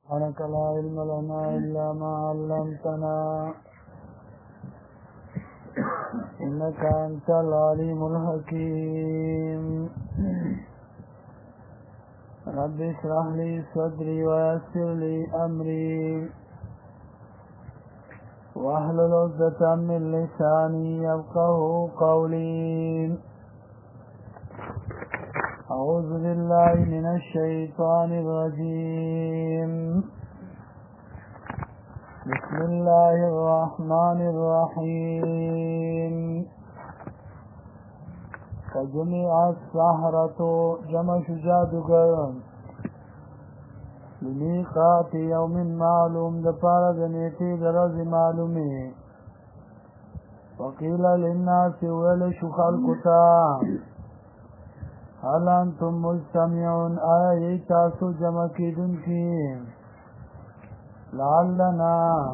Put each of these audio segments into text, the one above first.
سبحانك لا علم لنا إلا ما علمتنا إنك أنت العليم الحكيم رب اشرح لي صدري ويسر لي أمري واحلل عقدة من لساني يفقهوا قولي أعوذ بالله من الشيطان الرجيم بسم الله الرحمن الرحيم فجمع السحرة جمع جادوگر لمیقات یوم معلوم دپارا دنیتی درز معلومی وقیل للناس ویل شخل کتا هل انتم مجتمعون آیا یی تاسو جمع کیدن کی لعلنا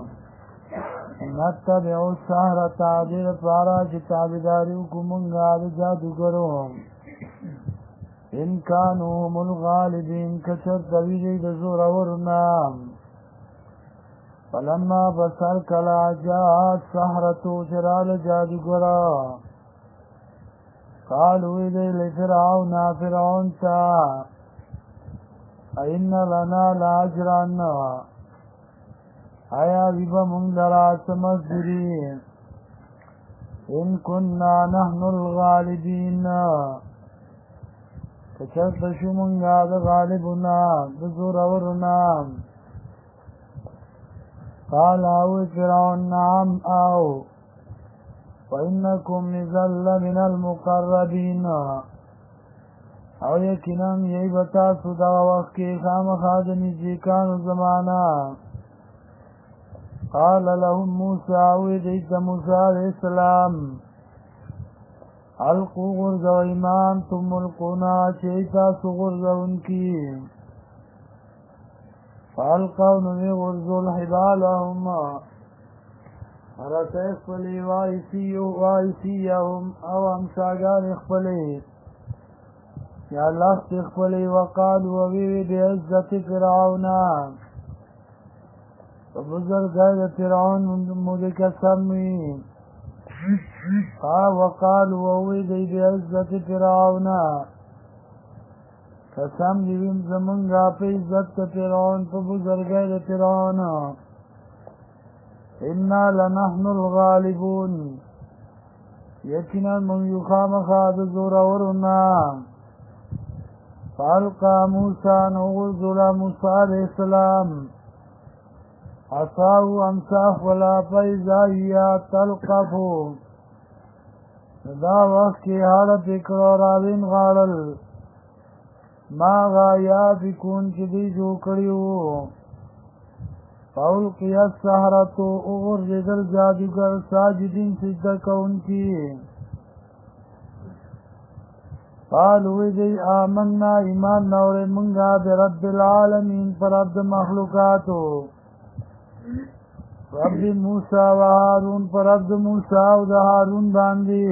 نتبع السحر تعبیر پارا چی تابداریو کمونگا دا جادوگرو ان کانو هم الغالبین کچر طویلی دا زور ورنا فلما بسر کلا جاءت سحرتو چرال جادوگرا قالوا إذا لفرعون فرعون تا أئن لنا لأجرا آیا ویبا من لرات مزدرین ان کننا نحن الغالبین کچرت شمونگا دا غالبنا دا زورورنا قال آوی فرعون نعم آو وَإِنَّكُمْ نِزَلَّ مِنَ الْمُقَرَّبِينَ او یقیناً یہی بتا سودا وقت کی خام خاد نزدیکان زمانہ قال لهم موسیٰ ویدیت موسیٰ علیہ السلام القو غرزو ایمان تم ملقونا چیتا سو غرزو انکی فالقو نمی غرزو الحبالهم رسے اخفلی وائسیهم او امساگان اخفلی یا لخت اخفلی وقالوا ویوی بعزت فرعونا وبزرگائی فرعون مدک سمی وقالوا ویوی بعزت فرعونا قسم دیویم زمنگا پی عزت فرعون پا بزرگائی فرعون انا لنحن الغالبون یقینا من یخام خاد زورورنا فالقا موسیٰ نغزل موسیٰ علیہ السلام عصاو امساف ولا پیزائیا تلقفو دا وقت کی حالت اکرو راوین غارل ما غایات کون چدی جو کریو فَأُلْقِيَ السَّحَرَةُ اغرزد الجادوگر ساجدین سجدہ کون کی قالوا دی آمنا ایمان نور منگا برب العالمین پر رب مخلوقاتو رب موسیٰ و حارون پر رب موسیٰ و دا حارون باندی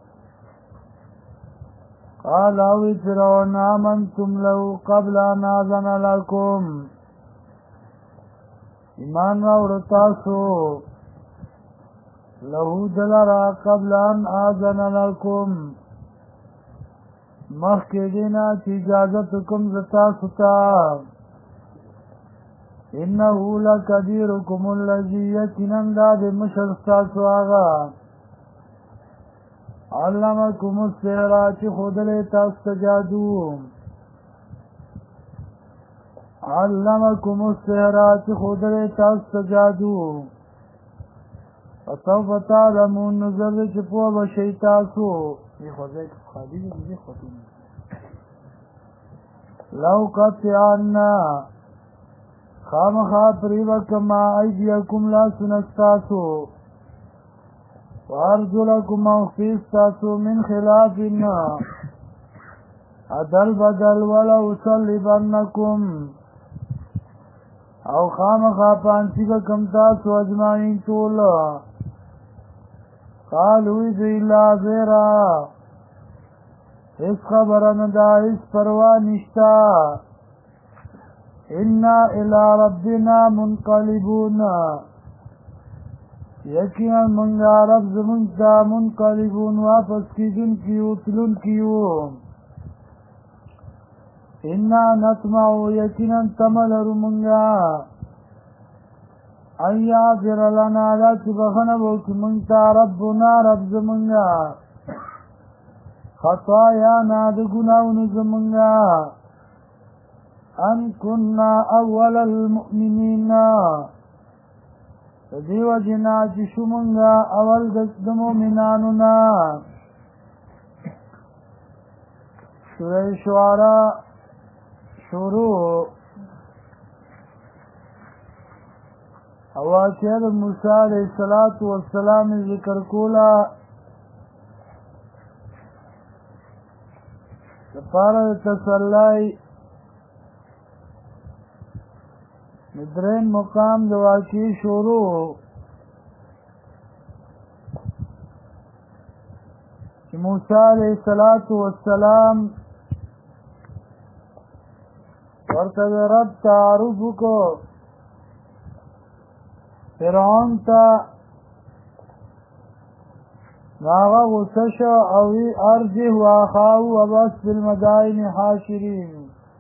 قال اوی فرعون آمنتم لو قبل ان آذن لکم ایمان راوڑتاسو لہو دلرا قبل ان آذن لکم مخ کے دینا چی اجازت کم زتاسو تا انہو لکبیرکم اللذی یکنن داد مشرستاسو آغا علمکم السحرا چی خودلے تاست جادو علمکم السحرات خودر تاست جادو فتوب تعلمون نظر چپو بشیتاسو یہ خوزائی خالی دی خطون لو قطعنا خام خاپری وکما ایدیکم لا سنستاسو وارجلکم اوخفیستاسو من خلافنا عدل بدل ولو صلیبنکم او خام خاپانسی با کمتاسو اجمعین طولا قالوی دیلا زیرا اس خبرن دا اس پروا نشتا انا الى ربنا منقلبون یقینا منگا رب زمونتا منقلبون واپس کیدن کیو تلون کیو انا نطمعو یقینا تملر منگا ان یغفر لنا لا تبخنبو کی منگتا ربنا رب زمونگا خطایانا د گناہوں زمونگا ان کننا اول المؤمنین دیو جنا چی شمونگا اول د مومنانونا سورہ شعراء شروع واقعہ موسیٰ علیہ السلام ذکر کولا پارا تسلائی مدرین مقام د واقعی شروع چې موسی علیہ السلام ورته رب تعارف کو فرعون ته هغه غصه شو او ارجه واخاه وبس بالمدائن حاشرین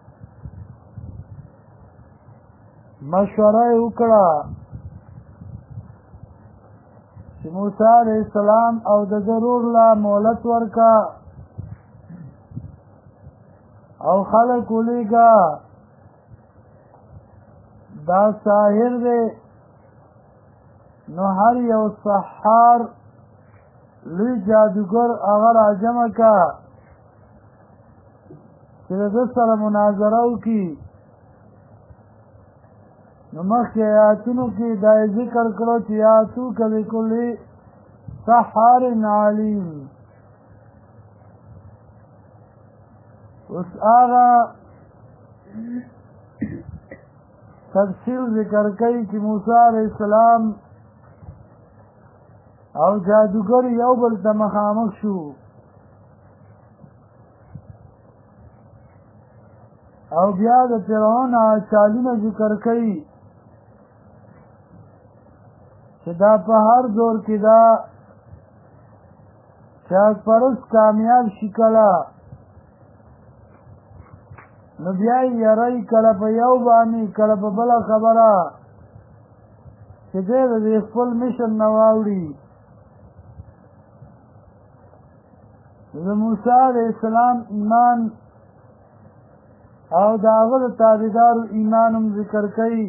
مشوره وکړه چې موسی علیہ السلام او د ضرور لا مهلت ورکا او خلق ولیگا دا ساحر دے نو هر یو سحار لوی جادوگر اگر عجمه کا چې د سره مناظره وکړي نو مخکې آیاتونو کې دا ذکر کړو چې یاتوک بکل سحار علیم اوس هغه تفصیل ذکر کوي چې موسی علیہ السلام او جادوگر یو بل ته مخامخ شو او بیا د فرعون چالونه ذکر کوي چې دا په هر دور کې دا شاید پرست کامیاب شي کله نو بیا یې یری کله په یو باندې کله په بله خبره چې دی د خپل مشن نه واوړي د موسی علیہ السلام ایمان او د هغه د تابعدارو ایمان هم ذکر کوي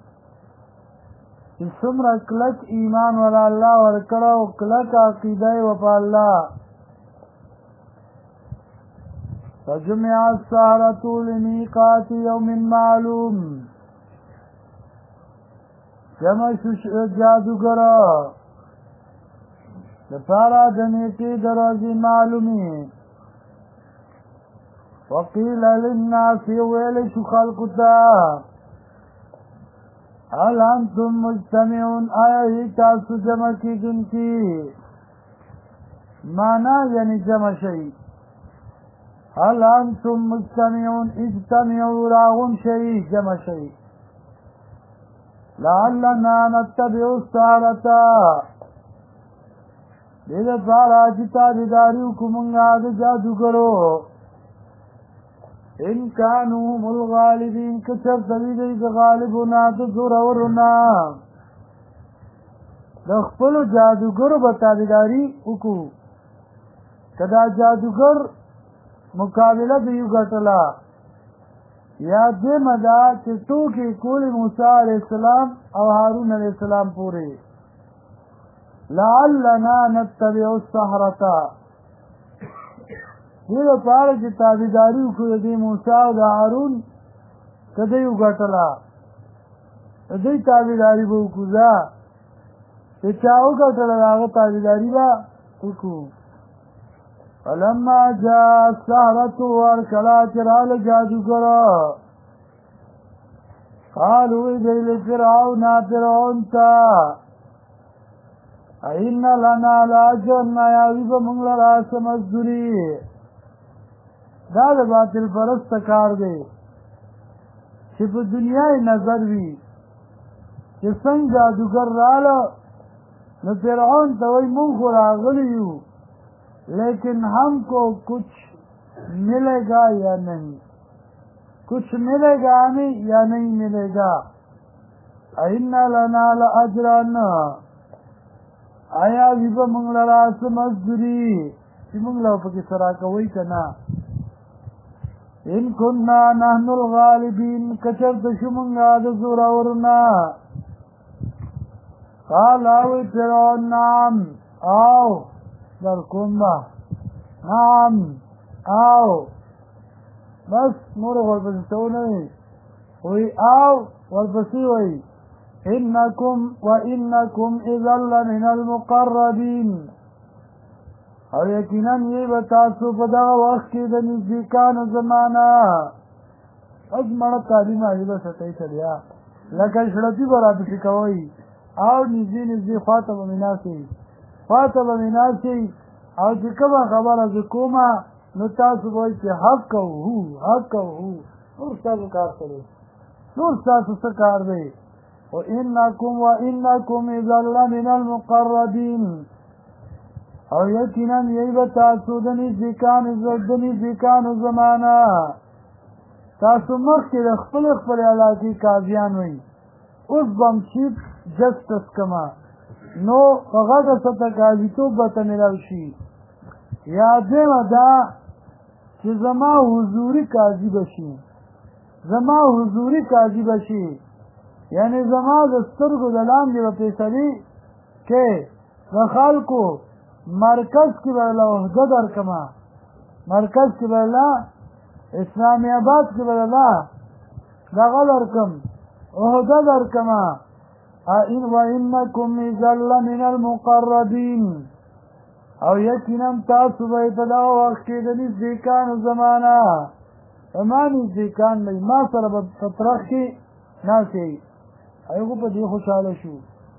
چې څومره کلک ایمان ولا الله ورکړه او کلک عقیده یې په الله فجمع السحرة لمیقات یوم معلوم جمع شو جادوګرا لپاره د نیټې د ورځې معلومي وقیل للناس ویل شو خلقو ته هل انتم مجتمعون آیا تاسو جمع کیدونکي معنا یعنی جمع شي هل انتم مجتمعون اجتمعوا راغون شي جمع شي لعلنا نتبع السحرة دې لپاره چې تابعداري وکړو مونږ د جادوګرو ان كانوا هم الغالبين کچر دوی د غالبونا د زورورنا د خپل جادوګرو به تابعداري وکړو کدا جادوګر مقابله به یو ګټله یا دې مدا چې ټوکې کولی موسی علیہ السلام او هارون علیہ السلام پورې لعلنا نتبع السحرة دې لپاره چې تابعداري وکړو د موسی او د هارون که دوی وګټله دوی تابعداري به وکړو چې چا وګټله د هغه تابعداري به وکړو فلما جاء السحرة ورکلا چې راله جادوګره قالوا دی لفرعون فرعون ته این لنا لاجرن یاوی به موږ لره څه مزدوري دا د باطل پرسته کار دی چې په دنیا نظر وي چې څنګه جادوګر راله نو فرعون ته وایي مونږ خو راغلي یو لیکن ہم کو کچھ ملے گا یا نہیں کچھ ملے گا ہمیں یا نہیں ملے گا اینا لنا لاجرن آیا وی به مونږ لرا څه مزدوري چې مونږ له پکې سره کوي که نه ان كنا نحن الغالبين کچر د شمونږه د زورورنا قال او فرعون نعم او در کومه نعم او بس نور ورپسې څونه وي او ورپسې وي انکم وانکم اذا لمن المقربین او یقینا یې به تاسو په دغه وخت کې د نزدیکانو زمانه اوس مړه تعلیم یې به سټی چلیا لکه شړپي به راپسې کوئ او نږدې نږدې خواته به مې ناستئ او چې کومه خبره زه کومه نو تاسو به وایئ چې حق کوو نور ستاسو کار څه دی نور ستاسو څه کار دی وانکم اذا لمن المقربین او یقینا یې به تاسو د نزدیکانو زمانه تاسو مخکې د خپل علاقې قاضیان وئ اوس به هم چیف جسټس کما نو په غټه سطح قاضیتوب به ته میلاو شي یا دویمه دا چې زما حضوري قاضي به شي یعنی زما د سترګو د لاندې به فیصلې کې د خلکو مرکز کې به له عهده درکمه مرکز کې به له اسلامي آباد کې به له دغه درکم عهده درکمه وانکم اذا لمن المقربین او یقینا تاسو به په دغه وخت کې د نزدیکانو زمانه ما نزدیکان دی ما سره به په طرف کې ناستئ هغه په دې خوشحاله شو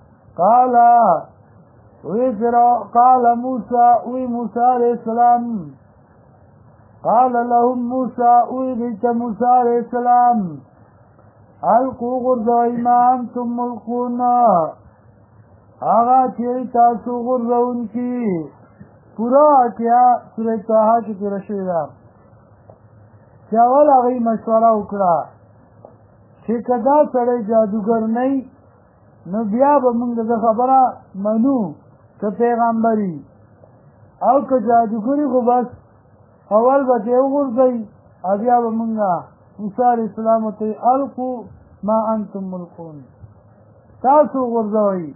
قال موسى عليه السلام قال لهم موسى موسى عليه السلام القوا غرزوئ ما انتم ملقون آغا چې تاسو غرزون کی پورا کیا سورہ طه کې تیر شوی ده چې اول هغه مشوره وکړه چې کدا سړی جادوګر نه نو بیا به موږ د خبره منو که پیغمبري او که جادوګري خو بس اول به دې وغورځئ او بیا به موږ موسی علیه السلام ته القوا ما انتم ملقون تاسو وغورځوئ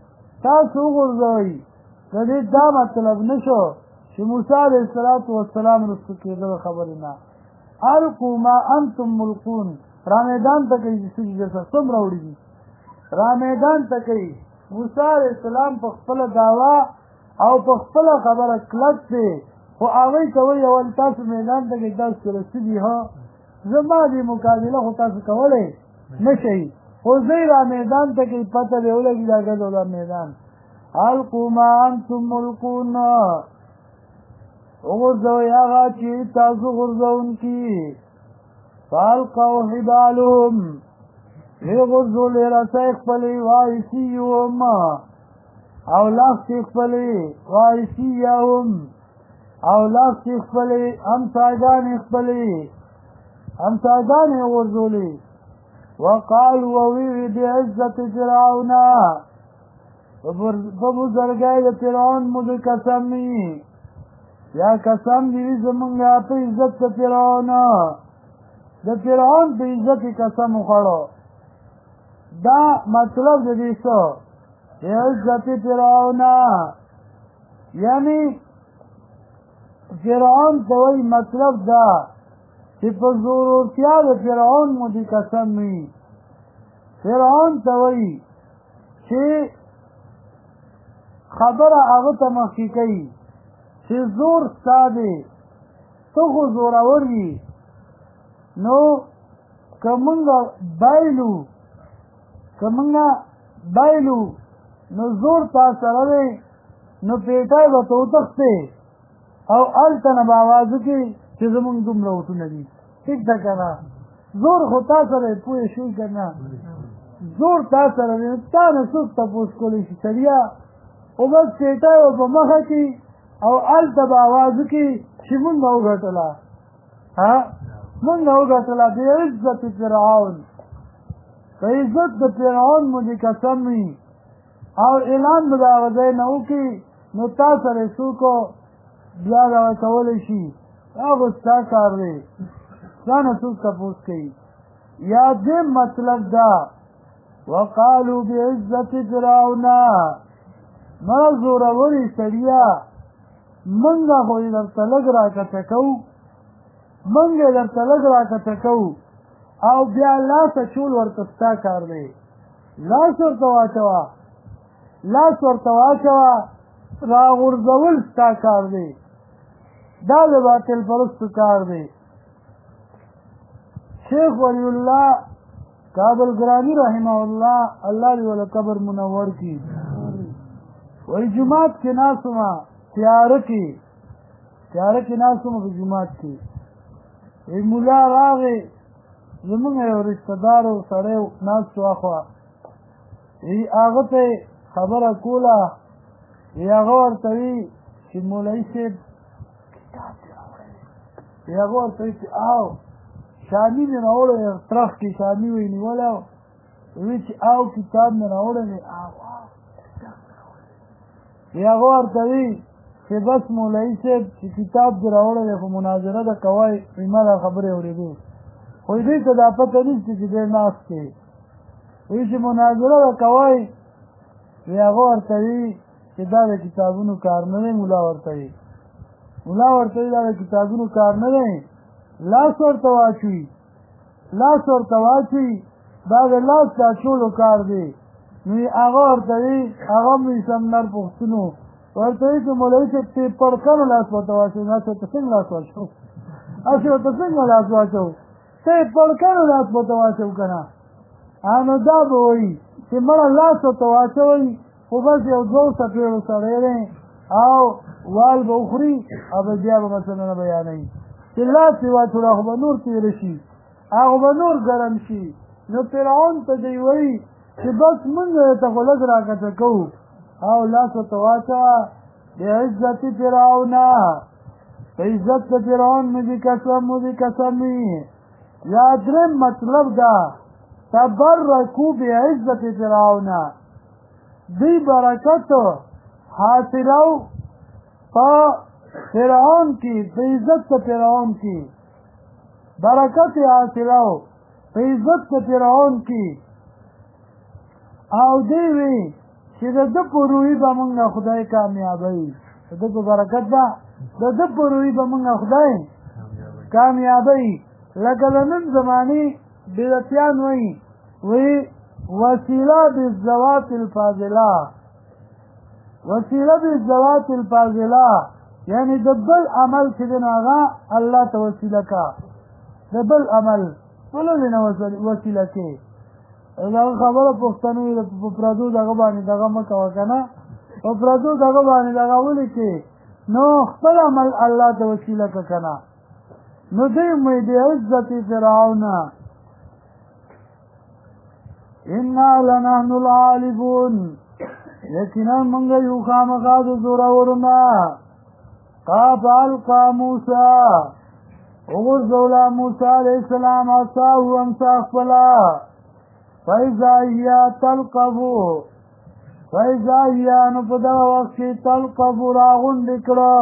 د دې دا مطلب نشو چې موسی علیه السلام رسو کېدل خبرې نه القوا ما انتم ملقون را میدان ته کوي چې سجده سره څومره وړي دي را میدان ته کوي موسی علیه السلام په خپله دعوا او په خپله خبره کلک دی خو هغوی کوئ اول تاسو میدان ته کوي تاسو سره څه دي زما دې مقابله خو تاسو کولی نه شئ خو زه را میدان ته کوي پته دې ولګي دا ګډو دا میدان القوا ما انتم ملقون وغورځوئ هغه چې تاسو غورځوونکي فالقوا حبالهم وغورځول یې رسۍ خپلې وایسیهم او لښتې خپلې وایسیهم او لښتې خپلې همساګانې وغورځولې وقالوا وویل بعزت فرعون په بزرګۍ د فرعون مو د قسم یا قسم دې زمونږ په عزت د فرعون په عزت قسم وخوړو دا مطلب د دې څه عزت فرعون یعنی فرعون ته وایي مطلب دا چې په زورورتیا د فرعون مو دې قسم وي فرعون ته وایي چې خبره هغه ته مخکې کوي چې زور ستا دی ته خو زورور یې نو که مونږ بایلو نو زور تا سره دی نو پیټی به ته وتښتې او هلته نه به آواز وکړې چې زمونږ دومره وټونه دي ټیک ده که نه زور خو تا سره پوه شوي که نه زور تا سره دی تا نه څوک تپوس کولی شي سړیا خو بس چیټه یې په مخه کې او هلته به اواز وکړي چې مونږ به وګټله مونږ به وګټله بعزت فرعون په عزت د فرعون مو دې قسم وي او اعلان به د هغه ځای نه وکړي نو تا سره څوک بیا دغه کولی شي هغه ستا کار دی ستا نه څوک تپوس کوي یا دې مطلب دا وقالو بعزت فرعون مړه زورورې سړیا مونږ خو یې درته لږ راکته کوو مونږ یې درته لږ راکته کوو او بیا لاس اچول ورته ستا کار دی لاس ورته واچوه راغورځول ستا کار دی دا د باطل پرستو کار دی شیخ ولی الله کابل گرانی رحمه الله الله دې ولا قبر منور کی وی جماعت کې ناسوما تیاره کې ناسوما په جماعت کې وی مولا راغی زمونږ یو رشته دارو سړی ناست و اخوا وی هغه ته خبره کوله وی هغه ورته وي چې مولوي صاحب کتاب دې راوړی وی هغه ورته وي چې او شامي مې راوړی ترخ کې شامي وی نیولی وی چې او کتاب مې راوړی دی وی هغه ورته وي چې بس مولوي صاحب چې کتاب دې راوړی دی خو مناظره ده کوی وی ما دا خبرې اورېدې خو دوی ته دا پته نشته چې دی ناست دی وی چې مناظره ده کوی وی هغه ورته وي چې دا د کتابونو کار نه دی ملا ورته وي دا د کتابونو کار نه دی لاس ورته واچوي دا د لاس د اچولو کار دی نو هغه ورته وي هغه مې سمنر پښتنو ورته وي چې مولوي صاحب پیپر کله لاس ورته واچوي هسې ورته څنګه لاس واچوو پیپر کله لاس ورته واچوو که نه نو دا به وایي چې مړه لاس ورته واچوئ خو بس یو دوه څپېړو سړی دی او وال به وخوري او بیا به مثلونه بیانوي چې لاس یې واچوړه خو به نور تېره شي هغه به نور ګرم شي نو فرعون ته دی وایي چې بس مونږ ته خو لږ راکته کوو او لاس ورته واچوه بعزت فرعون په عزت د فرعون مې دې قسم وي یا درېم مطلب دا تبرکو بعزت فرعون دی برکت حاصلو په فرعون کې په عزت د فرعون کې برکت حاصلو په عزت د فرعون کې او دی وی چې د ده په روحي به مونږ خدای کامیابوي د ده په برکت به د ده په روحي به مونږ خدای کامیابوي لکه د نن زمانې بدعتیان وایي وسیله بالذوات الفاضله یعنی د بل عمل چې دی نو هغه الله ته وسیله کا د بل عمل ولې نه وسیله کې دغه خبره پښتنو په پردو دغه باندې دغه مه کوه که نه په پردو دغه باندې دغه ولې کې نو خپل عمل الله ته وسیله که که نه نو دی مې د عزت فرعون انا لنحن الغالبون یقینا موږ یو خامخا د زورورونه القى موسی وغرزولا موسی علیہ السلام عصاه امسا خپله فاذا هي تلقف نو په دغه وخت کې تلقف راغونډې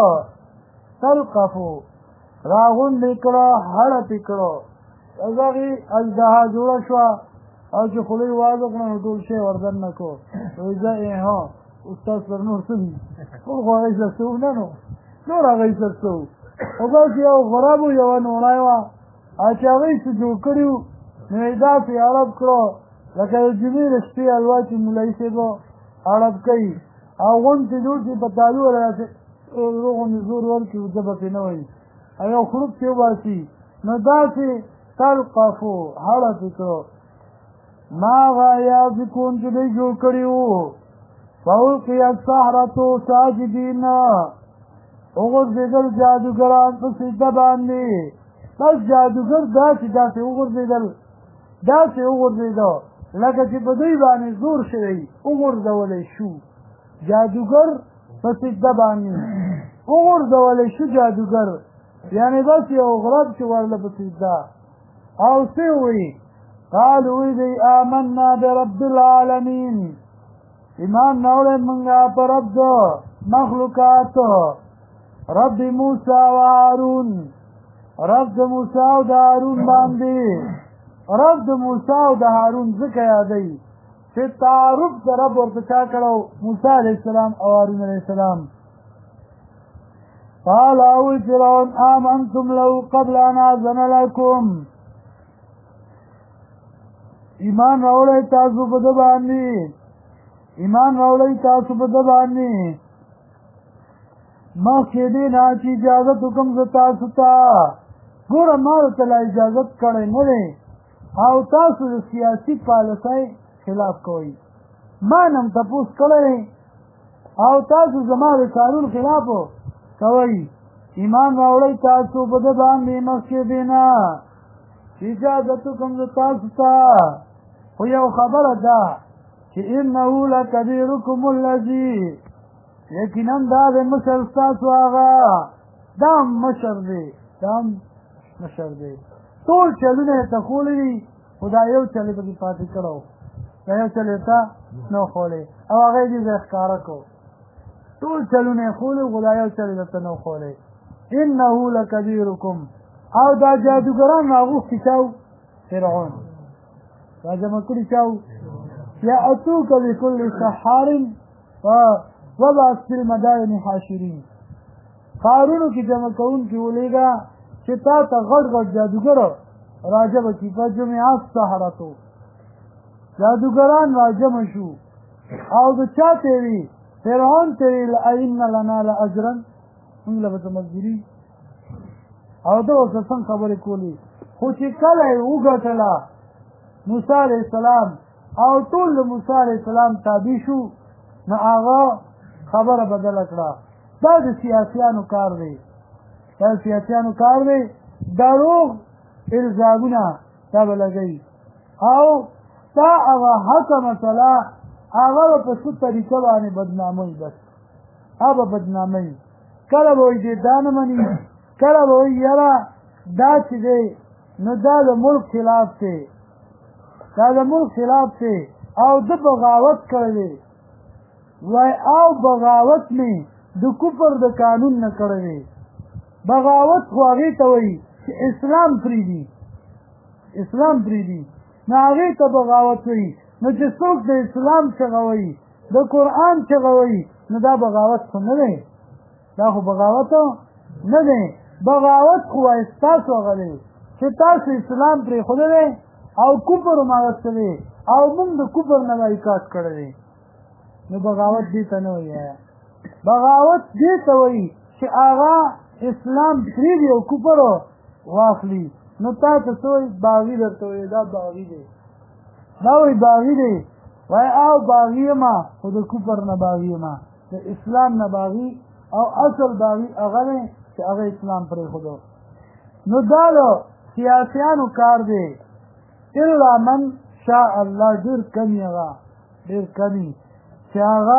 کړه هړه کړه هغې اژدها جوړه شوه او چې خولۍ واضح کړه نو ټول شی وردن نه کو زه استاد سر نور څه دي ټول خو هغې سر څه نه نو نور هغې سر څه و خو بس یو غراب و یوه نوړی وه او چې هغې څه جوړ کړي وو نو یې داسې اړب کړو لکه د جمعې د شپې حلوا چې مولوي صاحب اړب کوي او غونډ چې جوړ شي په تالو راسې غوندې زور ورکړي ده به پرې نه وایي او یو خروب چې وباسي نو داسې تلقفو هړه پې کړو ما غایافکون چې دوی جوړ کړي وو فالقي السحرة ساجدین وغورځېدل جادوګران په سجده باندې بس جادوګر داسې وغورځېدل لکه چې په دوی باندې زور شوی وغورځولی شو جادوګر په سجده باندې وغورځولی شو جادوګر یعنې بس یو غرب چې ورله په سجده او څه وایي قالوا دی آمنا برب العالمین ایمان راوړی مونږه په رب د مخلوقاتو رب موسی و هارون رب د موسی او د هارون باندې رب د موسی او د هارون ځکه یادوي چې تعارف د رب ورته چا کړو موسی علیه السلام او هارون علیه السلام قال او فرعون آمنتم له قبل ان آذن لكم ایمان راوړی تاسو په ده باندې مخکې دې نه چې اجازت وکړم زه تاسو ته ګوره ما ورته لا اجازت کړی نه دی او تاسو د سیاسي پالیسۍ خلاف کوئ ما نه هم تپوس کړی او تاسو زما د قانون خلاف کوئ ایمان راوړی تاسو په ده باندې مخکې دې نه چې اجازت وکړم زه تاسو ته خو یو خبره ده چې انه لکبیرکم الذي یقینا دا د مشر ستاسو هغه دا مشر دی ټول چلونه یې ته خولی دي خو دا یو چل یې پکې پاتې کړی دا یو چل یې ته نه خولی او هغه یې دې ښکاره کړو ټول چلونه یې خولی خو دا یو چل یې درته نه خولی انه لکبیرکم او دا جادوګران راغوښتي چاو فرعون دا جمع کړي چاو یأتوک بکل سحار وبعث فی المدائن حاشرین ښارونو کې جمع کوونکي ولېږه چې تا ته غټ جادوګر راجمع کړي فجمع السحرة جادوګران راجمع شو او د چا تېري فرعون تېري لئن لنا لاجرا موږ له به مزدوري او ده ورته څنګه خبرې کولې خو چې کله یې وګټله موسی علیه السلام او ټول د موسی علیه السلام تابع شو نو هغه خبره بدله کړه دا د سیاسیانو کار دی دروغ الزامونه دا به لګوي او دا هغه حقه مسله هغه به په څه طریقه باندې بدناموي بس هغه بدناموي کله به وایي دې دا نه مني کله به وایي یاره دا چې دی نو دا د ملک خلاف دی او د بغاوت کړی دی وای او بغاوت مې د کفر د قانون نه کړی دی بغاوت خو هغې ته وایي چې اسلام پرېږدي نو هغې ته بغاوت وایي نو چې څوک د اسلام چغه وایي د قرآن چغه وایي نو دا بغاوت خو نه دی دا خو بغاوت نه دی بغاوت خو وایي ستاسو هغه دی چې تاسو اسلام پرېښودلی او کفر مغستلی او موږ د کفر نه بایکاټ کړی دی نو بغاوت دې ته نه وایي بغاوت دې ته وایي چې هغه اسلام پرېږدي او کفر واخلي نو تا ته څه وایي باغي درته وایي دا باغي دی وایي او باغي یمه خو د کفر نه باغي یمه د اسلام نه باغي او اصل باغي هغه دی چې هغه اسلام پرېښودو نو دا د سیاسیانو کار دی الا من شاء الله ډېر کمی چې هغه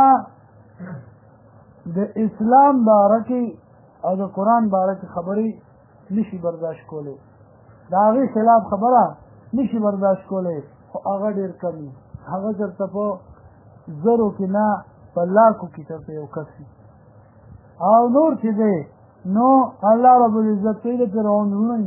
د اسلام باره کې او د قرآن باره کې خبرې نشي برداشت کولی د هغې خلاف خبره نشي برداشت کولی خو هغه ډېر کمی هغه درته په زرو کې نه په لاکو کې درته یو کس او نور چې دی نو الله رب العزت کوي د فرعون لوڼی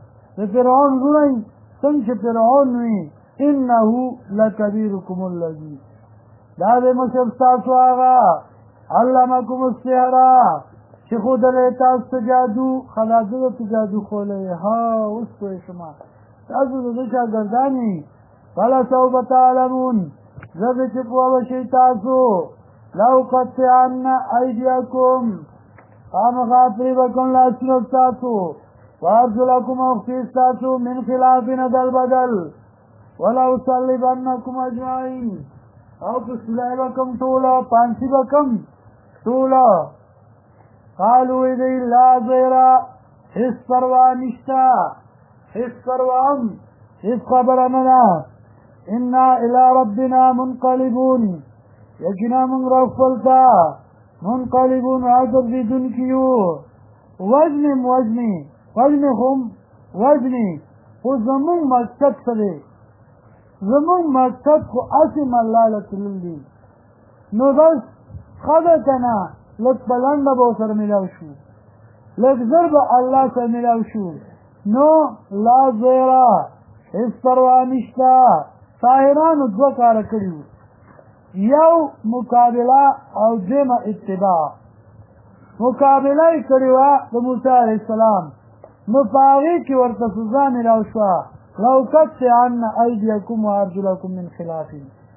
څنګه چې فرعون وي انه لکبیرکم الذی دا د مشر ستاسو هغه علمکم السحر چې ښودلی تاسو ته جادو خلاصه درته جادو ښولی ها اوس پوه شومه تاسو د ده شاګردان یې فلسوف تعلمون زه چې پوه به شئ تاسو لأقطعن ایدیکم خامخا پرې به کوم لاسونه ستاسو وارجلکم او پښې ستاسو من خلاف بدل ولأصلبنکم اجمعین او په سلای به کوم ټوله پانسي به کوم ټوله قالوا دی لا زیره هیڅ پروا نشته، هیڅ پروا هم هیڅ خبره نه ده. انا الی ربنا منقلبون، یقینا موږ رب خپل ته منقلبون راګرځېدونکي یو. وزنم وزني هم وزني، خو زمونږ مقصد څه دی؟ زمونږ مقصد خو اسم الله له تلل دي. نو بس ښه ده که نه، لږ په لنډه به ورسره میلاو شو، لږ زر به الله سره میلاو شو. نو لا زیره، هېڅ پروا نشته. طاهرانو دوه کاره کړي وو، یو مقابله او دویمه اتباع. مقابله یې کړې وه د موسی علیه السلام، نو په هغې کې ورته سزا میلاو شوه، لأقطعن أيديكم وأرجلكم من خلاف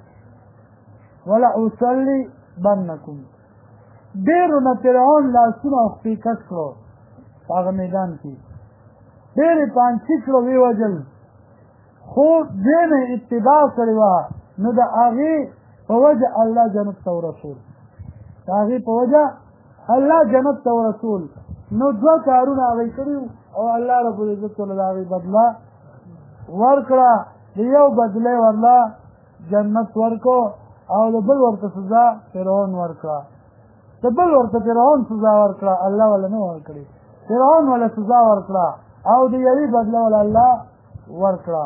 ولأصلبنكم. ډېرو نه فرعون لاسونه او خپې کش کړو په هغه میدان کې، ډېرې پانچې کړو ویې وژل، خو دویمه اتباع کړې وه. نو د هغې په وجه الله جنت ته ورسول، د هغې په وجه الله جنت ته ورسول. نو دوه کارونه هغې کړي او الله رب العزت له هغې بدله ورکړه. د یو بدله ورله جنت ورکو او د بل ورته سزا فرعون ورکړه. د بل ورته فرعون سزا ورکړه، الله ولا نه ورکړي. فرعون ولا سزا ورکړه او د یوې بدله ولا الله ورکړه.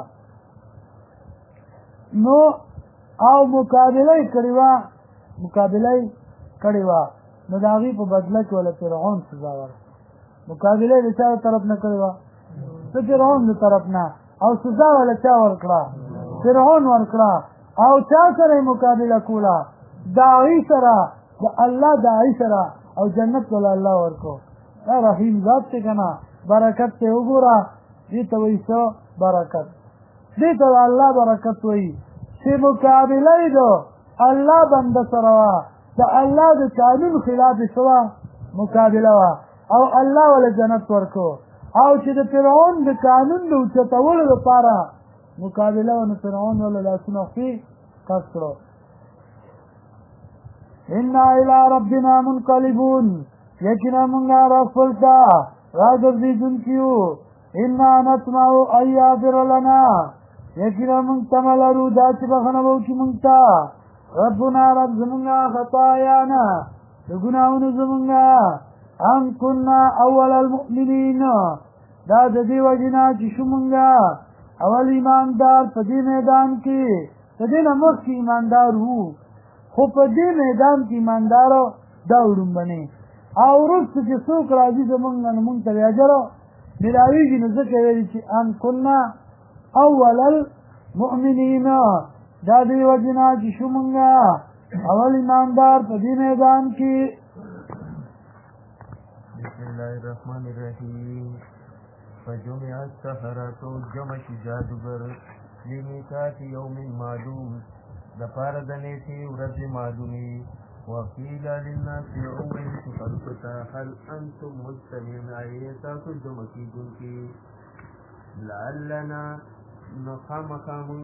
نو او مقابله یې کړې وه، مقابله یې کړې وه، نو د هغې په بدله کې ولا فرعون سزا ورکړه. مقابله یې د چا د طرف نه کړې وه؟ د فرعون د طرف نه. او سزا ولا چا ورکړه؟ فرعون ورکړه. او چا سره یې مقابله کوله؟ داعي سره، د الله داعي سره، او جنت ولا الله ورکو. دا رحیم ذات دی که نه؟ برکت ته وګوره، دې ته وایي څه؟ برکت. دې ته د الله برکت وایي چې مقابله یې د الله بنده سره وه، د الله د قانون خلاف یې څه وه؟ مقابله وه، او الله ولا جنت ورکو. او چې د فرعون د قانون د اوچتولو لپاره مقابله وه، نو فرعون ولا لاسونه خپې کش کړو. انا الی ربنا منقلبون، یقینا موږ رب خپل ته راګرځېدونکي یو. انا نطمع ان یغفر لنا، یقینا موږ تمه لرو دا چې بخښنه به وکړي موږ ته. ربنا رب زمونږه خطایانا، د ګناهونو زمونږه، ان كنا اول المؤمنین، دا د دې وجې نه چې شو مونږه اول ایماندار په دې میدان کې. د دې نه مخکې ایماندار وو، خو په دې میدان کې ایماندارو دا وړومبنې. او وروسته چې څوک راځي زمونږ نه، نو مونږ ته بیا اجر میلاویږي. نو ځکه ویلي چې ان كنا اول المؤمنین، دا د دې وجې نه چې شو مونږه اول ایماندار په دې میدان کې. بسم الله الرحمن الرحیم. فجمع السحرة، جمع جادوگر، لمیقات یوم معلوم، دپاره د نیټې ورځې معلومې. وقیل للناس عوین خلقو ته هل انتم مجتمعون، آیا تاسو جمع کېدونکي؟ لعلنا نو خامخا